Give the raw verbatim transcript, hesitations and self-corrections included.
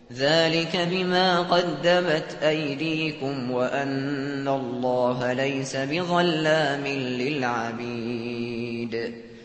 ذلك بما قدمت أيديكم وأن الله ليس بظلام للعبيد